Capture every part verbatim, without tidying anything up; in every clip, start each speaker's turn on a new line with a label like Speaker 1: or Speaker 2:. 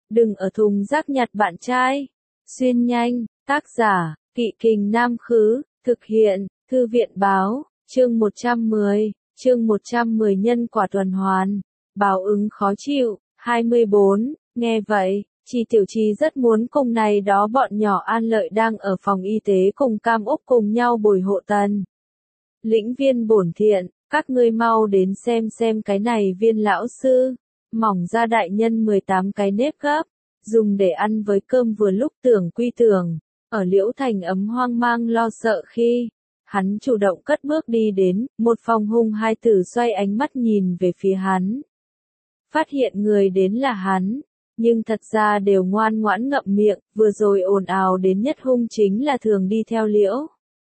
Speaker 1: đừng ở thùng rác nhặt bạn trai. Xuyên nhanh, tác giả, Kỵ Kình Nam Khứ, thực hiện, Thư viện Báo, chương một trăm mười, chương một trăm mười nhân quả tuần hoàn, báo ứng khó chịu, hai mươi bốn, nghe vậy, Chi Tiểu Chi rất muốn cùng này đó bọn nhỏ An Lợi đang ở phòng y tế cùng Cam Úc cùng nhau bồi hộ Tần. Lĩnh Viên bổn thiện, các ngươi mau đến xem xem cái này Viên lão sư, mỏng ra đại nhân mười tám cái nếp gấp, dùng để ăn với cơm vừa lúc tưởng quy tưởng, ở Liễu Thành ấm hoang mang lo sợ khi, hắn chủ động cất bước đi đến, một phòng hung hai tử xoay ánh mắt nhìn về phía hắn. Phát hiện người đến là hắn, nhưng thật ra đều ngoan ngoãn ngậm miệng, vừa rồi ồn ào đến nhất hung chính là thường đi theo Liễu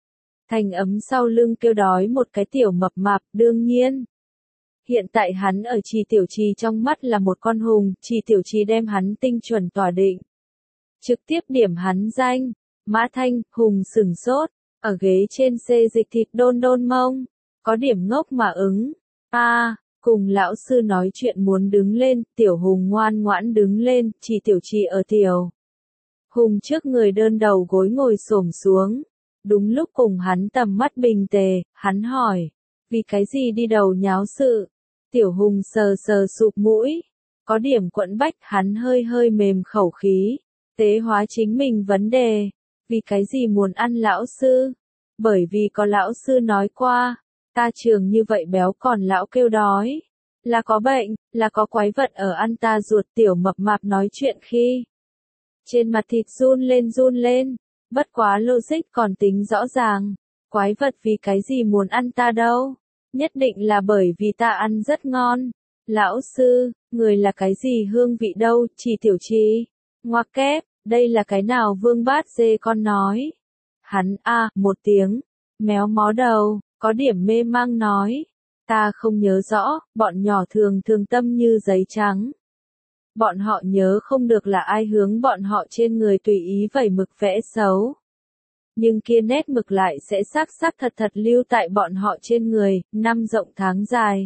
Speaker 1: Thành ấm sau lưng kêu đói một cái tiểu mập mạp, đương nhiên. Hiện tại hắn ở Chi Tiểu Chi trong mắt là một con hùng, Chi Tiểu Chi đem hắn tinh chuẩn tỏa định. Trực tiếp điểm hắn danh, Mã Thanh, hùng sửng sốt, ở ghế trên xê dịch thịt đôn đôn mông, có điểm ngốc mà ứng. A, à, cùng lão sư nói chuyện muốn đứng lên, tiểu hùng ngoan ngoãn đứng lên, Chi Tiểu Chi ở tiểu hùng trước người đơn đầu gối ngồi xổm xuống. Đúng lúc cùng hắn tầm mắt bình tề, hắn hỏi, vì cái gì đi đầu nháo sự? Tiểu hùng sờ sờ sụp mũi, có điểm quẫn bách, hắn hơi hơi mềm khẩu khí, tế hóa chính mình vấn đề, vì cái gì muốn ăn lão sư? Bởi vì có lão sư nói qua, ta trường như vậy béo còn lão kêu đói, là có bệnh, là có quái vật ở ăn ta ruột. Tiểu mập mạp nói chuyện khi trên mặt thịt run lên run lên. Bất quá logic còn tính rõ ràng, quái vật vì cái gì muốn ăn ta đâu, nhất định là bởi vì ta ăn rất ngon. Lão sư, người là cái gì hương vị đâu? Chi Tiểu Chi, ngoặc kép, đây là cái nào vương bát dê con nói. Hắn a à, một tiếng, méo mó đầu, có điểm mê mang nói, ta không nhớ rõ, bọn nhỏ thường thường tâm như giấy trắng. Bọn họ nhớ không được là ai hướng bọn họ trên người tùy ý vẩy mực vẽ xấu. Nhưng kia nét mực lại sẽ sắc sắc thật thật lưu tại bọn họ trên người, năm rộng tháng dài.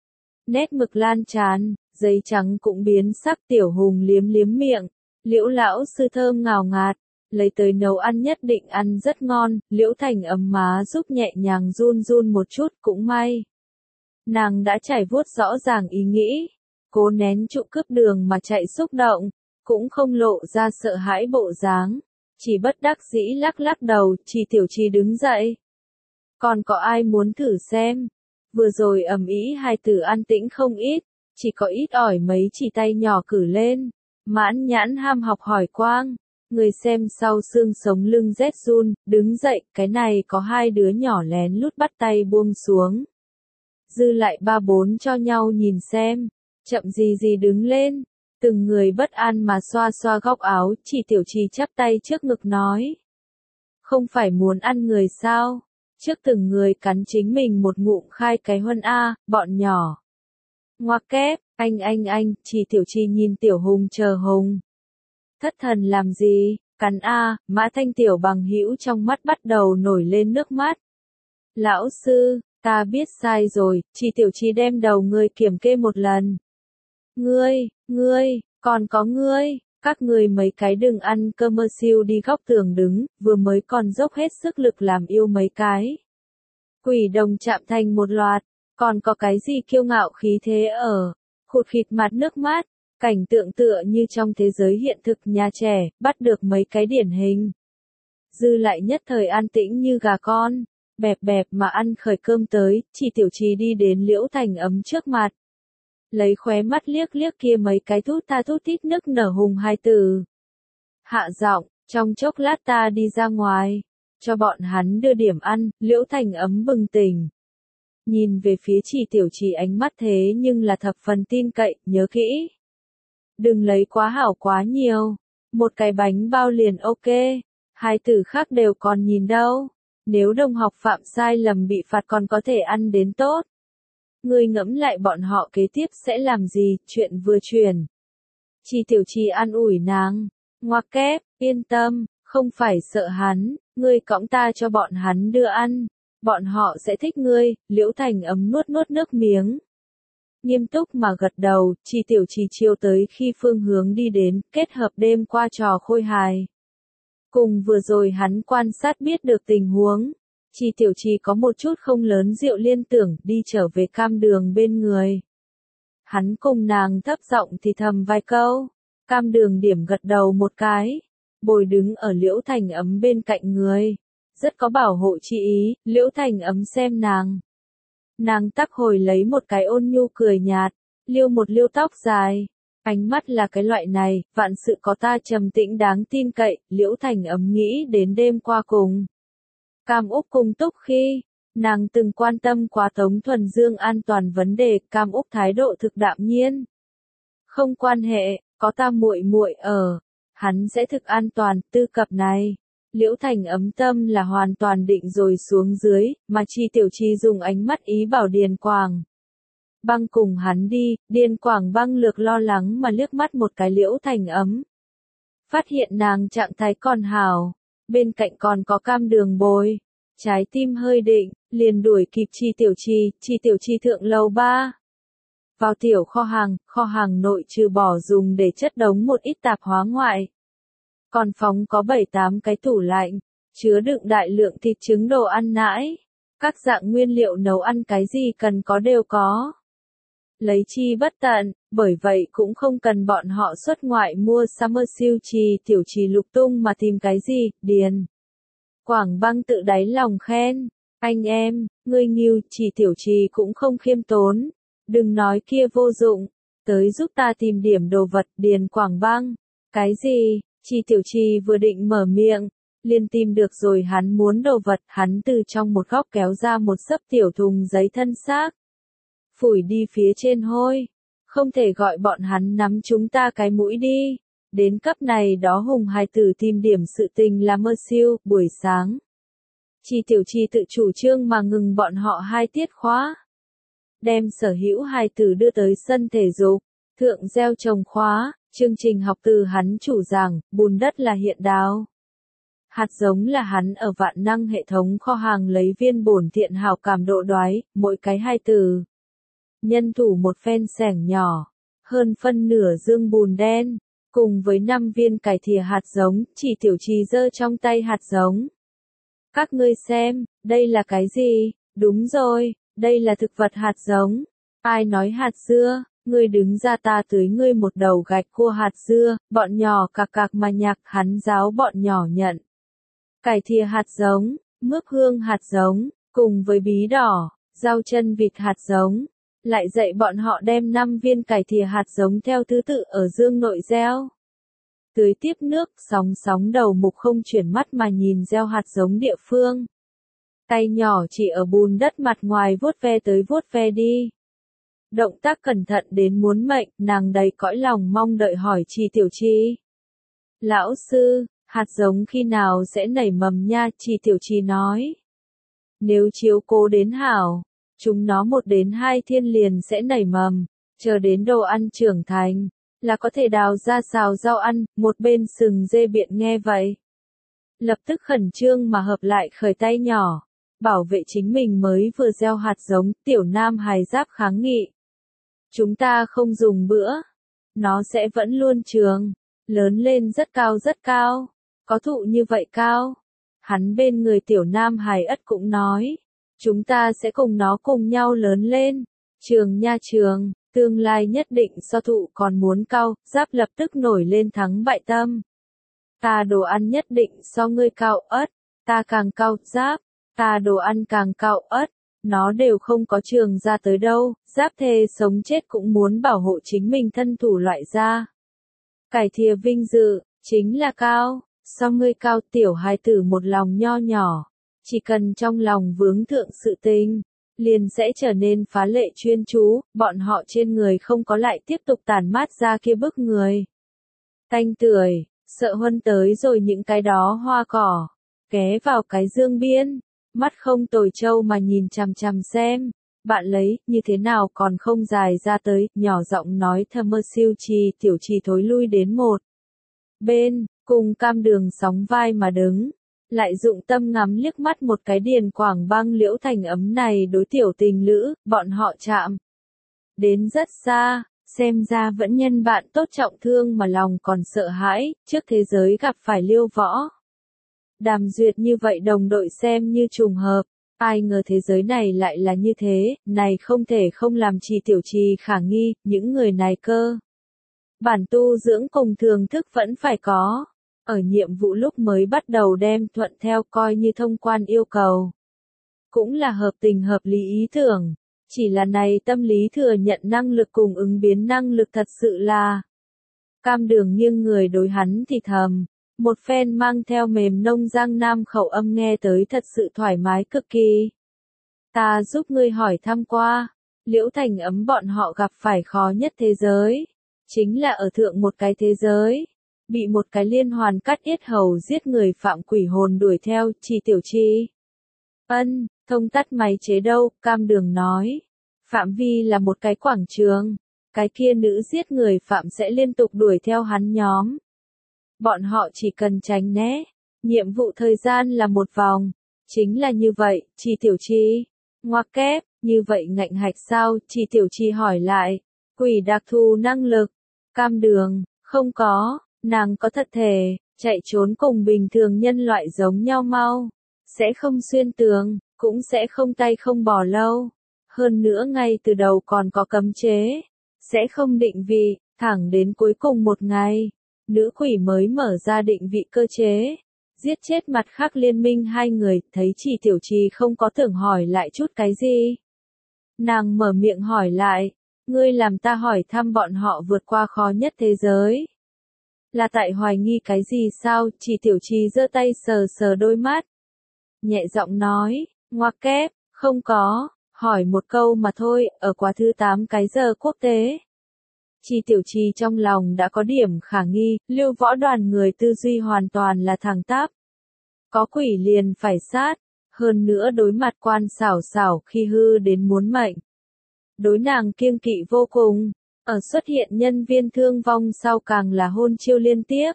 Speaker 1: Nét mực lan tràn, giấy trắng cũng biến sắc. Tiểu hùng liếm liếm miệng, Liễu lão sư thơm ngào ngạt, lấy tới nấu ăn nhất định ăn rất ngon. Liễu Thành ấm má giúp nhẹ nhàng run run một chút, cũng may. Nàng đã trải vuốt rõ ràng ý nghĩ. Cố nén trụ cướp đường mà chạy xúc động, cũng không lộ ra sợ hãi bộ dáng, chỉ bất đắc dĩ lắc lắc đầu. Chi Tiểu Chi đứng dậy. Còn có ai muốn thử xem? Vừa rồi ầm ĩ hai tử an tĩnh không ít, chỉ có ít ỏi mấy chỉ tay nhỏ cử lên. Mãn Nhãn ham học hỏi quang, người xem sau xương sống lưng rét run, đứng dậy, cái này có hai đứa nhỏ lén lút bắt tay buông xuống. Dư lại ba bốn cho nhau nhìn xem. Chậm gì gì đứng lên, từng người bất an mà xoa xoa góc áo. Chi Tiểu Chi chắp tay trước ngực nói, không phải muốn ăn người sao? Trước từng người cắn chính mình một ngụm khai cái huân a, bọn nhỏ. Ngoặc kép, anh anh anh, Chi Tiểu Chi nhìn Tiểu Hùng chờ hùng. Thất thần làm gì, cắn a, Mã Thanh tiểu bằng hữu trong mắt bắt đầu nổi lên nước mắt. Lão sư, ta biết sai rồi. Chi Tiểu Chi đem đầu người kiểm kê một lần. Ngươi, ngươi, còn có ngươi, các ngươi mấy cái đừng ăn cơm mơ siêu đi góc tường đứng, vừa mới còn dốc hết sức lực làm yêu mấy cái. Quỷ đồng chạm thành một loạt, còn có cái gì kiêu ngạo khí thế ở, khụt khịt mặt nước mắt, cảnh tượng tựa như trong thế giới hiện thực nhà trẻ, bắt được mấy cái điển hình. Dư lại nhất thời an tĩnh như gà con, bẹp bẹp mà ăn khởi cơm tới. Chi Tiểu Chi đi đến Liễu Thành ấm trước mặt. Lấy khóe mắt liếc liếc kia mấy cái thút tha thút thít nức nở hùng hai từ. Hạ giọng, trong chốc lát ta đi ra ngoài, cho bọn hắn đưa điểm ăn. Liễu Thành ấm bừng tỉnh. Nhìn về phía Chi Tiểu Chi ánh mắt thế nhưng là thập phần tin cậy, nhớ kỹ. Đừng lấy quá hảo quá nhiều, một cái bánh bao liền ok, hai từ khác đều còn nhìn đâu. Nếu đồng học phạm sai lầm bị phạt còn có thể ăn đến tốt. Ngươi ngẫm lại bọn họ kế tiếp sẽ làm gì, chuyện vừa truyền. Chi Tiểu Chi an ủi nàng, ngoặc kép, yên tâm, không phải sợ hắn, ngươi cõng ta cho bọn hắn đưa ăn, bọn họ sẽ thích ngươi. Liễu Thành ấm nuốt nuốt nước miếng. nghiêm túc mà gật đầu, Chi Tiểu Trì chiêu tới khi phương hướng đi đến, kết hợp đêm qua trò khôi hài. Cùng vừa rồi hắn quan sát biết được tình huống, Chi Tiểu Trì có một chút không lớn rượu liên tưởng đi trở về Cam Đường bên người. Hắn cùng nàng thấp giọng thì thầm vài câu, Cam Đường điểm gật đầu một cái, bồi đứng ở Liễu Thành Ấm bên cạnh người, rất có bảo hộ chi ý, Liễu Thành Ấm xem nàng. Nàng tắc hồi lấy một cái ôn nhu cười nhạt, liêu một liêu tóc dài, ánh mắt là cái loại này, vạn sự có ta trầm tĩnh đáng tin cậy, Liễu Thành Ấm nghĩ đến đêm qua cùng. Cam Úc cùng Túc khi, nàng từng quan tâm quá Tống Thuần Dương an toàn vấn đề, Cam Úc thái độ thực đạm nhiên. Không quan hệ, có ta muội muội ở, hắn sẽ thực an toàn, tư cập này. Liễu Thành Ấm tâm là hoàn toàn định rồi xuống dưới, mà Chi Tiểu Trì dùng ánh mắt ý bảo Điền Quảng Băng cùng hắn đi, Điền Quảng Băng lược lo lắng mà liếc mắt một cái Liễu Thành Ấm. Phát hiện nàng trạng thái còn hảo, bên cạnh còn có Cam Đường bồi, trái tim hơi định, liền đuổi kịp Chi Tiểu Trì, Chi Tiểu Trì thượng lầu ba. Vào tiểu kho hàng, kho hàng nội trừ bỏ dùng để chất đống một ít tạp hóa ngoại. Còn phòng có bảy tám cái tủ lạnh, chứa đựng đại lượng thịt trứng đồ ăn nãi. Các dạng nguyên liệu nấu ăn cái gì cần có đều có. Lấy chi bất tận, bởi vậy cũng không cần bọn họ xuất ngoại mua Summer siêu trì Tiểu Trì lục tung mà tìm cái gì, Điền. Quảng Băng tự đáy lòng khen, anh em, ngươi nghiêu, Chi Tiểu Trì cũng không khiêm tốn. Đừng nói kia vô dụng, tới giúp ta tìm điểm đồ vật, Điền Quảng Băng. Cái gì? Chi Tiểu Trì vừa định mở miệng, liền tìm được rồi hắn muốn đồ vật, hắn từ trong một góc kéo ra một xấp tiểu thùng giấy thân xác. Phủi đi phía trên hôi, không thể gọi bọn hắn nắm chúng ta cái mũi đi. Đến cấp này đó hùng hài tử tìm điểm sự tình là mơ siêu, buổi sáng. Chi Tiểu Trì tự chủ trương mà ngừng bọn họ hai tiết khóa. Đem sở hữu hài tử đưa tới sân thể dục, thượng gieo trồng khóa, chương trình học từ hắn chủ giảng, bùn đất là hiện đào. Hạt giống là hắn ở vạn năng hệ thống kho hàng lấy viên bổn thiện hảo cảm độ đoái, mỗi cái hai từ. Nhân thủ một phen xẻng nhỏ, hơn phân nửa dương bùn đen, cùng với năm viên cải thìa hạt giống, Chỉ Tiểu Trì giơ trong tay hạt giống. Các ngươi xem, đây là cái gì? Đúng rồi, đây là thực vật hạt giống. Ai nói hạt dưa? Ngươi đứng ra ta tưới ngươi một đầu gạch khô hạt dưa, bọn nhỏ cạc cạc mà nhạc, hắn giáo bọn nhỏ nhận. Cải thìa hạt giống, mướp hương hạt giống, cùng với bí đỏ, rau chân vịt hạt giống. Lại dạy bọn họ đem năm viên cải thìa hạt giống theo thứ tự ở dương nội gieo. Tưới tiếp nước, sóng sóng đầu mục không chuyển mắt mà nhìn gieo hạt giống địa phương. Tay nhỏ chỉ ở bùn đất mặt ngoài vuốt ve tới vuốt ve đi. Động tác cẩn thận đến muốn mệnh, nàng đầy cõi lòng mong đợi hỏi Chi Tiểu Trì. Lão sư, hạt giống khi nào sẽ nảy mầm nha, Chi Tiểu Trì nói. Nếu chiếu cố đến hảo, chúng nó một đến hai thiên liền sẽ nảy mầm, chờ đến đồ ăn trưởng thành, là có thể đào ra xào rau ăn, một bên sừng dê biện nghe vậy. Lập tức khẩn trương mà hợp lại khởi tay nhỏ, bảo vệ chính mình mới vừa gieo hạt giống, tiểu nam hài giáp kháng nghị. Chúng ta không dùng bữa, nó sẽ vẫn luôn trường, lớn lên rất cao rất cao, có thụ như vậy cao. Hắn bên người tiểu nam hài ất cũng nói, chúng ta sẽ cùng nó cùng nhau lớn lên, trường nha trường, tương lai nhất định so thụ còn muốn cao, giáp lập tức nổi lên thắng bại tâm. Ta đồ ăn nhất định so ngươi cao ất, ta càng cao giáp, ta đồ ăn càng cao ất. Nó đều không có trường ra tới đâu, giáp thề sống chết cũng muốn bảo hộ chính mình thân thủ loại ra. Cải thìa vinh dự, chính là cao, so ngươi cao tiểu hài tử một lòng nho nhỏ, chỉ cần trong lòng vướng thượng sự tình, liền sẽ trở nên phá lệ chuyên chú, bọn họ trên người không có lại tiếp tục tản mát ra kia bức người. Tanh tưởi, sợ huân tới rồi những cái đó hoa cỏ, ghé vào cái dương biên. Mắt không tồi trâu mà nhìn chằm chằm xem, bạn lấy, như thế nào còn không dài ra tới, nhỏ giọng nói thầm mơ siêu Trì Tiểu Trì thối lui đến một bên, cùng Cam Đường sóng vai mà đứng, lại dụng tâm ngắm liếc mắt một cái Điền Quảng Băng Liễu Thành Ấm này đối tiểu tình lữ, bọn họ chạm. đến rất xa, xem ra vẫn nhân bạn tốt trọng thương mà lòng còn sợ hãi, trước thế giới gặp phải Liêu Võ. Đàm Duyệt như vậy đồng đội xem như trùng hợp, ai ngờ thế giới này lại là như thế, này không thể không làm Trì Tiểu Trì khả nghi, những người này cơ. Bản tu dưỡng cùng thường thức vẫn phải có, ở nhiệm vụ lúc mới bắt đầu đem thuận theo coi như thông quan yêu cầu. Cũng là hợp tình hợp lý ý tưởng, chỉ là này tâm lý thừa nhận năng lực cùng ứng biến năng lực thật sự là. Cam Đường nghiêng người đối hắn thì thầm. Một phen mang theo mềm nông giang nam khẩu âm nghe tới thật sự thoải mái cực kỳ. Ta giúp ngươi hỏi thăm qua, Liễu Thành Ấm bọn họ gặp phải khó nhất thế giới. Chính là ở thượng một cái thế giới. Bị một cái liên hoàn cắt yết hầu giết người phạm quỷ hồn đuổi theo, Trì Tiểu Trì. Ân, thông tắt máy chế đâu, Cam Đường nói. Phạm vi là một cái quảng trường. Cái kia nữ giết người phạm sẽ liên tục đuổi theo hắn nhóm. Bọn họ chỉ cần tránh né. Nhiệm vụ thời gian là một vòng. Chính là như vậy, Trì Tiểu Trì. Ngoặc kép, như vậy ngạnh hạch sao, Trì Tiểu Trì hỏi lại. Quỷ đặc thù năng lực. Cam Đường, không có, nàng có thật thể, chạy trốn cùng bình thường nhân loại giống nhau mau. Sẽ không xuyên tường, cũng sẽ không tay không bỏ lâu. Hơn nữa ngay từ đầu còn có cấm chế. Sẽ không định vị, thẳng đến cuối cùng một ngày. Nữ quỷ mới mở ra định vị cơ chế. Giết chết mặt khác liên minh hai người, thấy Trì Tiểu Trì không có tưởng hỏi lại chút cái gì. Nàng mở miệng hỏi lại, ngươi làm ta hỏi thăm bọn họ vượt qua khó nhất thế giới. Là tại hoài nghi cái gì sao, Trì Tiểu Trì giơ tay sờ sờ đôi mắt. Nhẹ giọng nói, ngoặc kép, không có, hỏi một câu mà thôi, ở quá thứ tám cái giờ quốc tế. Trì Tiểu Trì trong lòng đã có điểm khả nghi, Lưu Võ đoàn người tư duy hoàn toàn là thẳng tắp. Có quỷ liền phải sát, hơn nữa đối mặt quan xảo xảo khi hư đến muốn mệnh. Đối nàng kiêng kỵ vô cùng, ở xuất hiện nhân viên thương vong sau càng là hôn chiêu liên tiếp.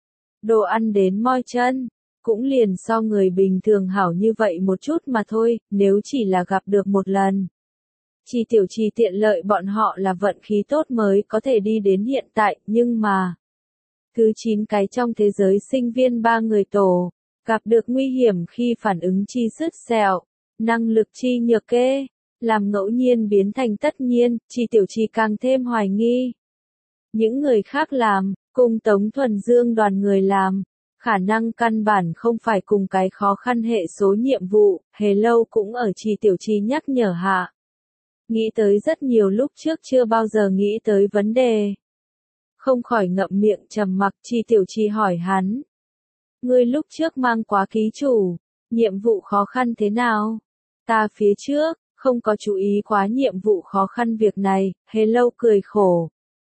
Speaker 1: Đồ ăn đến moi chân, cũng liền so người bình thường hảo như vậy một chút mà thôi, nếu chỉ là gặp được một lần. Trì Tiểu Trì tiện lợi bọn họ là vận khí tốt mới có thể đi đến hiện tại, nhưng mà. Thứ chín cái trong thế giới sinh viên ba người tổ, gặp được nguy hiểm khi phản ứng chi sứt sẹo, năng lực chi nhược kê, làm ngẫu nhiên biến thành tất nhiên, Trì Tiểu Trì càng thêm hoài nghi. Những người khác làm, cùng Tống Thuần Dương đoàn người làm, khả năng căn bản không phải cùng cái khó khăn hệ số nhiệm vụ, hề lâu cũng ở Trì Tiểu Trì nhắc nhở hạ. Nghĩ tới rất nhiều lúc trước chưa bao giờ nghĩ tới vấn đề. Không khỏi ngậm miệng trầm mặc, Trì Tiểu Trì hỏi hắn. Ngươi lúc trước mang quá ký chủ, nhiệm vụ khó khăn thế nào? Ta phía trước, không có chú ý quá nhiệm vụ khó khăn việc này, hề lâu cười khổ.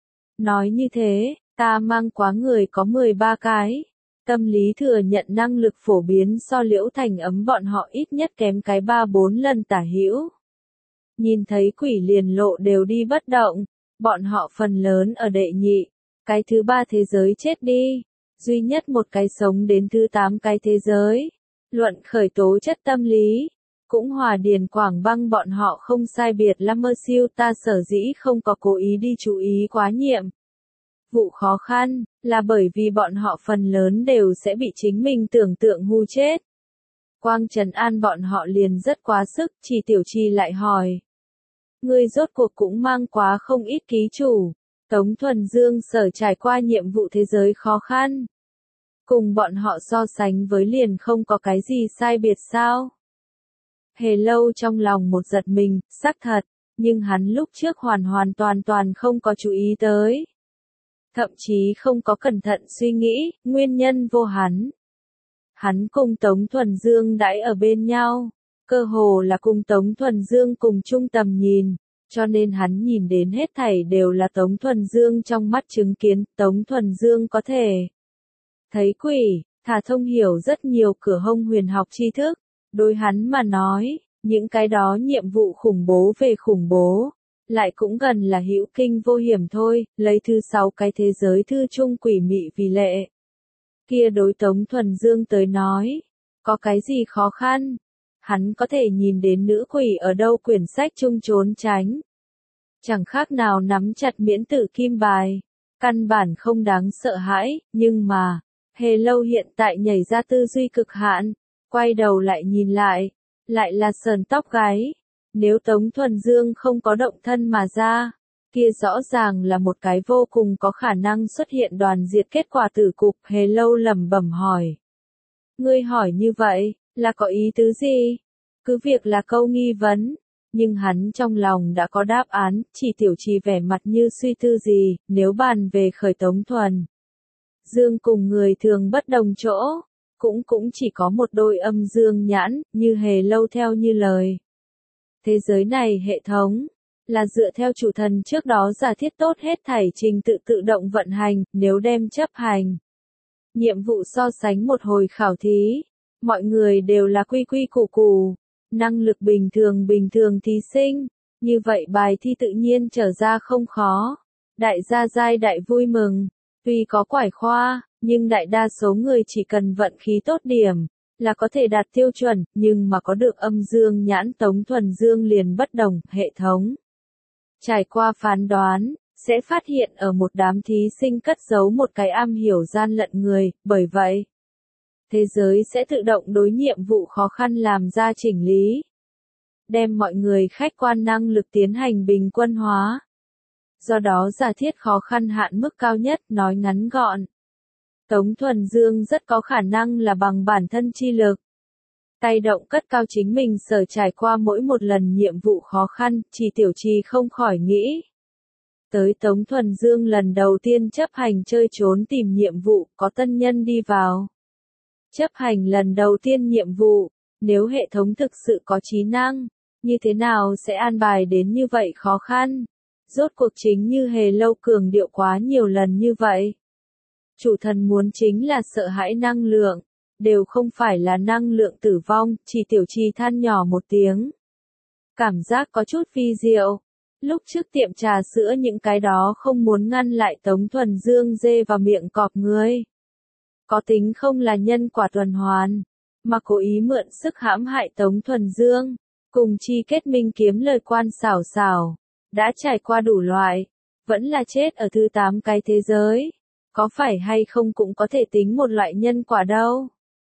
Speaker 1: Nói như thế, ta mang quá người có mười ba cái. Tâm lý thừa nhận năng lực phổ biến so Liễu Thành Ấm bọn họ ít nhất kém cái ba bốn lần tả hữu. Nhìn thấy quỷ liền lộ đều đi bất động, bọn họ phần lớn ở đệ nhị, cái thứ ba thế giới chết đi, duy nhất một cái sống đến thứ tám cái thế giới. Luận khởi tố chất tâm lý, cũng hòa điền quảng băng bọn họ không sai biệt lắm mơ siêu ta sở dĩ không có cố ý đi chú ý quá nhiệm. Vụ khó khăn, là bởi vì bọn họ phần lớn đều sẽ bị chính mình tưởng tượng hù chết. Quang trấn an bọn họ liền rất quá sức, Trì Tiểu Trì lại hỏi. Ngươi rốt cuộc cũng mang quá không ít ký chủ. Tống Thuần Dương sở trải qua nhiệm vụ thế giới khó khăn. Cùng bọn họ so sánh với liền không có cái gì sai biệt sao. Hề lâu trong lòng một giật mình, xác thật, nhưng hắn lúc trước hoàn hoàn toàn toàn không có chú ý tới. Thậm chí không có cẩn thận suy nghĩ, nguyên nhân vô hắn. Hắn cùng Tống Thuần Dương đãi ở bên nhau, cơ hồ là cùng Tống Thuần Dương cùng chung tầm nhìn, cho nên hắn nhìn đến hết thảy đều là Tống Thuần Dương trong mắt chứng kiến, Tống Thuần Dương có thể thấy quỷ, thả thông hiểu rất nhiều cửa hông huyền học tri thức, đối hắn mà nói, những cái đó nhiệm vụ khủng bố về khủng bố. Lại cũng gần là hữu kinh vô hiểm thôi, lấy thứ sáu cái thế giới thư chung quỷ mị vì lệ. Kia đối Tống Thuần Dương tới nói, có cái gì khó khăn? Hắn có thể nhìn đến nữ quỷ ở đâu quyển sách chung trốn tránh. Chẳng khác nào nắm chặt miễn tử kim bài. Căn bản không đáng sợ hãi, nhưng mà, Hề Lâu hiện tại nhảy ra tư duy cực hạn, quay đầu lại nhìn lại, lại là sờn tóc gáy. Nếu Tống Thuần Dương không có động thân mà ra, kia rõ ràng là một cái vô cùng có khả năng xuất hiện đoàn diệt kết quả tử cục. Hề Lâu lẩm bẩm hỏi. Ngươi hỏi như vậy, là có ý tứ gì? Cứ việc là câu nghi vấn, nhưng hắn trong lòng đã có đáp án, chỉ Tiểu Trì vẻ mặt như suy tư gì, nếu bàn về khởi Tống Thuần Dương cùng người thường bất đồng chỗ, cũng cũng chỉ có một đôi âm dương nhãn, như Hề Lâu theo như lời. Thế giới này hệ thống, là dựa theo chủ thần trước đó giả thiết tốt hết thảy trình tự tự động vận hành, nếu đem chấp hành. Nhiệm vụ so sánh một hồi khảo thí, mọi người đều là quy quy củ củ, năng lực bình thường bình thường thí sinh, như vậy bài thi tự nhiên trở ra không khó. Đại gia giai đại vui mừng, tuy có quải khoa, nhưng đại đa số người chỉ cần vận khí tốt điểm, là có thể đạt tiêu chuẩn, nhưng mà có được âm dương nhãn Tống Thuần Dương liền bất đồng, hệ thống. Trải qua phán đoán, sẽ phát hiện ở một đám thí sinh cất giấu một cái am hiểu gian lận người, bởi vậy, thế giới sẽ tự động đối nhiệm vụ khó khăn làm ra chỉnh lý. Đem mọi người khách quan năng lực tiến hành bình quân hóa. Do đó giả thiết khó khăn hạn mức cao nhất, nói ngắn gọn. Tống Thuần Dương rất có khả năng là bằng bản thân chi lực. Tay động cất cao chính mình sở trải qua mỗi một lần nhiệm vụ khó khăn, chỉ Tiểu Trì không khỏi nghĩ. Tới Tống Thuần Dương lần đầu tiên chấp hành chơi trốn tìm nhiệm vụ, có tân nhân đi vào. Chấp hành lần đầu tiên nhiệm vụ, nếu hệ thống thực sự có trí năng, như thế nào sẽ an bài đến như vậy khó khăn? Rốt cuộc chính như Hề Lâu cường điệu quá nhiều lần như vậy. Chủ thần muốn chính là sợ hãi năng lượng, đều không phải là năng lượng tử vong, chỉ Tiểu Trì than nhỏ một tiếng. Cảm giác có chút vi diệu. Lúc trước tiệm trà sữa những cái đó không muốn ngăn lại Tống Thuần Dương dê vào miệng cọp người. Có tính không là nhân quả tuần hoàn, mà cố ý mượn sức hãm hại Tống Thuần Dương, cùng chi kết minh kiếm lời quan xảo xảo, đã trải qua đủ loại, vẫn là chết ở thứ tám cái thế giới, có phải hay không cũng có thể tính một loại nhân quả đâu.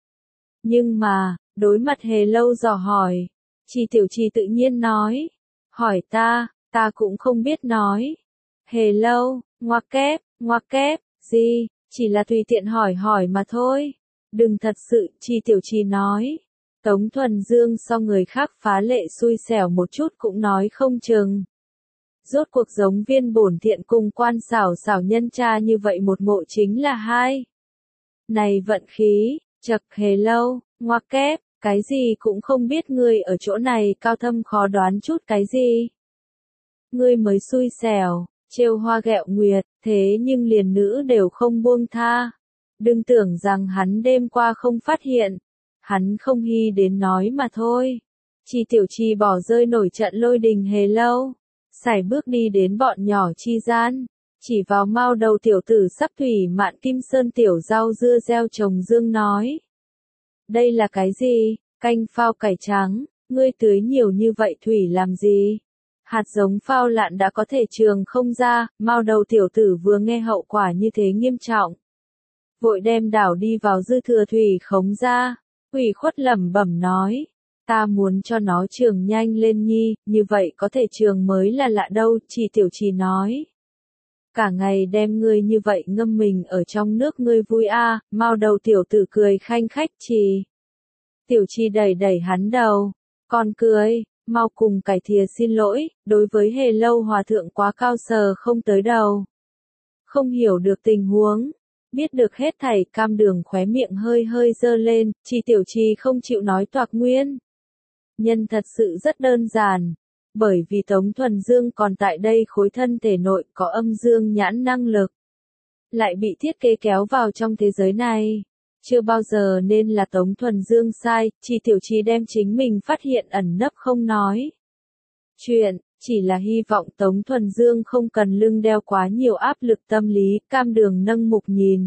Speaker 1: Nhưng mà, đối mặt Hề Lâu dò hỏi, chỉ Tiểu Trì tự nhiên nói, hỏi ta, ta cũng không biết nói. Hề Lâu, ngoặc kép, ngoặc kép, gì, chỉ là tùy tiện hỏi hỏi mà thôi. Đừng thật sự, chi Tiểu Trì nói. Tống Thuần Dương so người khác phá lệ xui xẻo một chút cũng nói không chừng. Rốt cuộc giống viên bổn thiện cùng quan xảo xảo nhân cha như vậy một ngộ chính là hai. Này vận khí, chật Hề Lâu, ngoặc kép, cái gì cũng không biết ngươi ở chỗ này cao thâm khó đoán chút cái gì. Ngươi mới xui xẻo, trêu hoa ghẹo nguyệt, thế nhưng liền nữ đều không buông tha. Đừng tưởng rằng hắn đêm qua không phát hiện, hắn không hy đến nói mà thôi. Chi Tiểu Trì bỏ rơi nổi trận lôi đình Hề Lâu, sải bước đi đến bọn nhỏ chi gian, chỉ vào mao đầu tiểu tử sắp thủy mạn kim sơn tiểu rau dưa gieo trồng dương nói. Đây là cái gì, canh phao cải trắng, ngươi tưới nhiều như vậy thủy làm gì? Hạt giống phao lạn đã có thể trường không ra, mao đầu tiểu tử vừa nghe hậu quả như thế nghiêm trọng. Vội đem đảo đi vào dư thừa thủy khống ra, ủy khuất lẩm bẩm nói. Ta muốn cho nó trường nhanh lên nhi, như vậy có thể trường mới là lạ đâu, chỉ Tiểu Trì nói. Cả ngày đem ngươi như vậy ngâm mình ở trong nước ngươi vui a, à, mao đầu tiểu tử cười khanh khách Trì. Tiểu Trì đẩy đẩy hắn đầu, con cười, mau cùng cải thìa xin lỗi, đối với Hề Lâu hòa thượng quá cao sờ không tới đầu. Không hiểu được tình huống, biết được hết thảy cam đường khóe miệng hơi hơi dơ lên, chỉ Tiểu Trì không chịu nói toạc nguyên. Nhân thật sự rất đơn giản, bởi vì Tống Thuần Dương còn tại đây khối thân thể nội có âm dương nhãn năng lực. Lại bị thiết kế kéo vào trong thế giới này. Chưa bao giờ nên là Tống Thuần Dương sai, chỉ Tiểu Trì đem chính mình phát hiện ẩn nấp không nói. Chuyện, chỉ là hy vọng Tống Thuần Dương không cần lưng đeo quá nhiều áp lực tâm lý, cam đường nâng mục nhìn.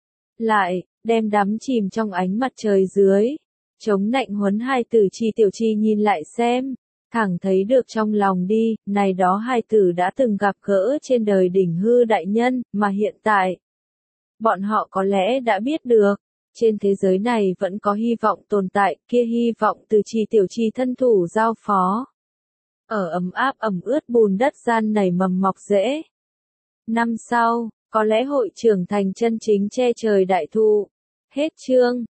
Speaker 1: Lại, đem đắm chìm trong ánh mặt trời dưới. Chống nạnh huấn hai tử chỉ Tiểu Trì nhìn lại xem. thẳng thấy được trong lòng đi, này đó hai tử đã từng gặp gỡ trên đời đỉnh hư đại nhân, mà hiện tại, bọn họ có lẽ đã biết được, trên thế giới này vẫn có hy vọng tồn tại, kia hy vọng từ Trì Tiểu Trì thân thủ giao phó. Ở ấm áp ẩm ướt bùn đất gian nảy mầm mọc rễ. Năm sau, có lẽ hội trưởng thành chân chính che trời đại thụ. Hết chương.